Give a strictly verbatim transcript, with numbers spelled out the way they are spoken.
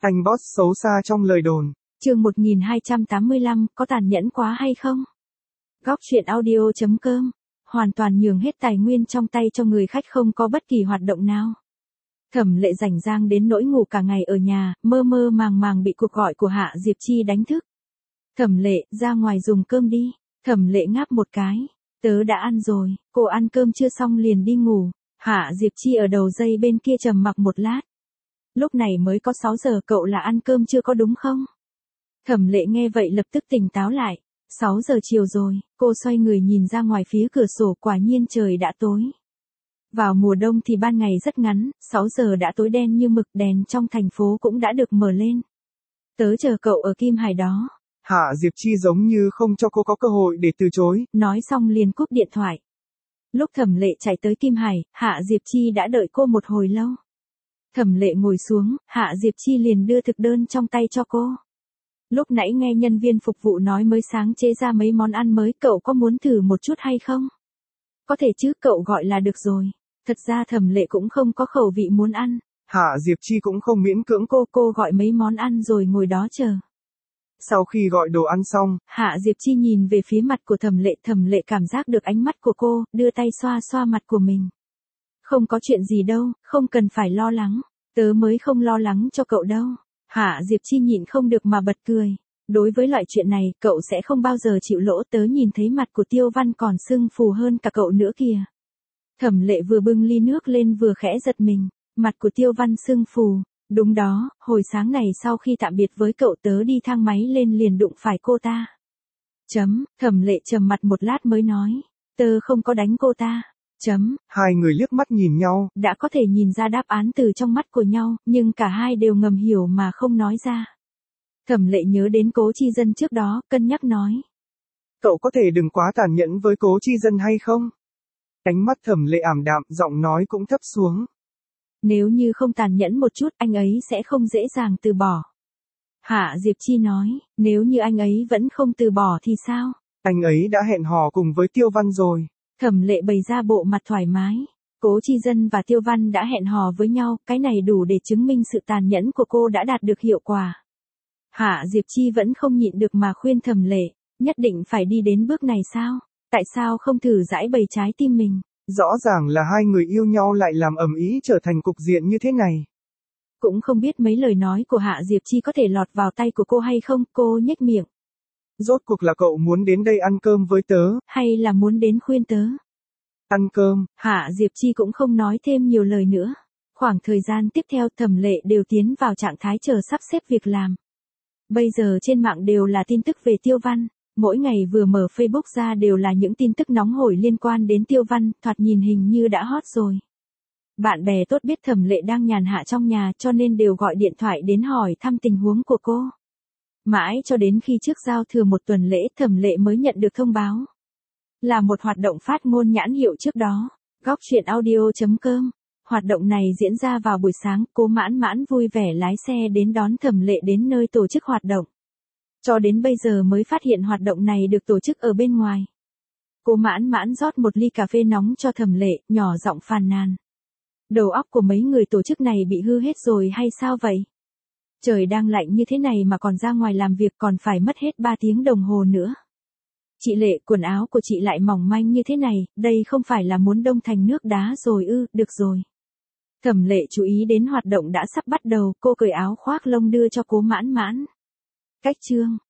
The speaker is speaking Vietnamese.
Anh boss xấu xa trong lời đồn. Chương một nghìn hai trăm tám mươi lăm, có tàn nhẫn quá hay không? Góc truyện audio chấm com, hoàn toàn nhường hết tài nguyên trong tay cho người khách, không có bất kỳ hoạt động nào. Thẩm Lệ rảnh rang đến nỗi ngủ cả ngày ở nhà, mơ mơ màng màng bị cuộc gọi của Hạ Diệp Chi đánh thức. Thẩm Lệ, ra ngoài dùng cơm đi. Thẩm Lệ ngáp một cái. Tớ đã ăn rồi, cô ăn cơm chưa xong liền đi ngủ. Hạ Diệp Chi ở đầu dây bên kia trầm mặc một lát. Lúc này mới có sáu giờ, cậu là ăn cơm chưa có đúng không? Thẩm Lệ nghe vậy lập tức tỉnh táo lại. sáu giờ chiều rồi, cô xoay người nhìn ra ngoài phía cửa sổ, quả nhiên trời đã tối. Vào mùa đông thì ban ngày rất ngắn, sáu giờ đã tối đen như mực, đèn trong thành phố cũng đã được mở lên. Tớ chờ cậu ở Kim Hải đó. Hạ Diệp Chi giống như không cho cô có cơ hội để từ chối. Nói xong liền cúp điện thoại. Lúc Thẩm Lệ chạy tới Kim Hải, Hạ Diệp Chi đã đợi cô một hồi lâu. Thẩm Lệ ngồi xuống, Hạ Diệp Chi liền đưa thực đơn trong tay cho cô. Lúc nãy nghe nhân viên phục vụ nói mới sáng chế ra mấy món ăn mới, cậu có muốn thử một chút hay không? Có thể chứ, cậu gọi là được rồi. Thật ra Thẩm Lệ cũng không có khẩu vị muốn ăn. Hạ Diệp Chi cũng không miễn cưỡng cô. Cô gọi mấy món ăn rồi ngồi đó chờ. Sau khi gọi đồ ăn xong, Hạ Diệp Chi nhìn về phía mặt của Thẩm Lệ, Thẩm Lệ cảm giác được ánh mắt của cô, đưa tay xoa xoa mặt của mình. Không có chuyện gì đâu, không cần phải lo lắng, tớ mới không lo lắng cho cậu đâu. Hạ Diệp Chi nhịn không được mà bật cười. Đối với loại chuyện này, cậu sẽ không bao giờ chịu lỗ, tớ nhìn thấy mặt của Tiêu Văn còn sưng phù hơn cả cậu nữa kìa. Thẩm Lệ vừa bưng ly nước lên vừa khẽ giật mình, mặt của Tiêu Văn sưng phù. Đúng đó, hồi sáng này sau khi tạm biệt với cậu tớ đi thang máy lên liền đụng phải cô ta. Chấm, Thẩm Lệ trầm mặt một lát mới nói, tớ không có đánh cô ta. Chấm. Hai người liếc mắt nhìn nhau. Đã có thể nhìn ra đáp án từ trong mắt của nhau, nhưng cả hai đều ngầm hiểu mà không nói ra. Thẩm Lệ nhớ đến Cố Chi Dân trước đó, cân nhắc nói. Cậu có thể đừng quá tàn nhẫn với Cố Chi Dân hay không? Ánh mắt Thẩm Lệ ảm đạm, giọng nói cũng thấp xuống. Nếu như không tàn nhẫn một chút, anh ấy sẽ không dễ dàng từ bỏ. Hạ Diệp Chi nói, nếu như anh ấy vẫn không từ bỏ thì sao? Anh ấy đã hẹn hò cùng với Tiêu Văn rồi. Thẩm Lệ bày ra bộ mặt thoải mái. Cố Chi Dân và Tiêu Văn đã hẹn hò với nhau, cái này đủ để chứng minh sự tàn nhẫn của cô đã đạt được hiệu quả. Hạ Diệp Chi vẫn không nhịn được mà khuyên Thẩm Lệ, nhất định phải đi đến bước này sao? Tại sao không thử giải bày trái tim mình? Rõ ràng là hai người yêu nhau lại làm ầm ĩ trở thành cục diện như thế này. Cũng không biết mấy lời nói của Hạ Diệp Chi có thể lọt vào tay của cô hay không, cô nhếch miệng. Rốt cuộc là cậu muốn đến đây ăn cơm với tớ, hay là muốn đến khuyên tớ? Ăn cơm. Hạ Diệp Chi cũng không nói thêm nhiều lời nữa. Khoảng thời gian tiếp theo Thẩm Lệ đều tiến vào trạng thái chờ sắp xếp việc làm. Bây giờ trên mạng đều là tin tức về Tiêu Văn. Mỗi ngày vừa mở Facebook ra đều là những tin tức nóng hổi liên quan đến Tiêu Văn, thoạt nhìn hình như đã hot rồi. Bạn bè tốt biết Thẩm Lệ đang nhàn hạ trong nhà cho nên đều gọi điện thoại đến hỏi thăm tình huống của cô. Mãi cho đến khi trước giao thừa một tuần lễ Thẩm Lệ mới nhận được thông báo. Là một hoạt động phát ngôn nhãn hiệu trước đó. Góc truyện audio chấm com. Hoạt động này diễn ra vào buổi sáng, Cố Mãn Mãn vui vẻ lái xe đến đón Thẩm Lệ đến nơi tổ chức hoạt động. Cho đến bây giờ mới phát hiện hoạt động này được tổ chức ở bên ngoài. Cố Mãn Mãn rót một ly cà phê nóng cho Thẩm Lệ, nhỏ giọng phàn nàn. Đầu óc của mấy người tổ chức này bị hư hết rồi hay sao vậy? Trời đang lạnh như thế này mà còn ra ngoài làm việc còn phải mất hết ba tiếng đồng hồ nữa. Chị Lệ, quần áo của chị lại mỏng manh như thế này, đây không phải là muốn đông thành nước đá rồi ư? Được rồi. Thẩm Lệ chú ý đến hoạt động đã sắp bắt đầu, cô cởi áo khoác lông đưa cho Cố Mãn Mãn. Cách chương.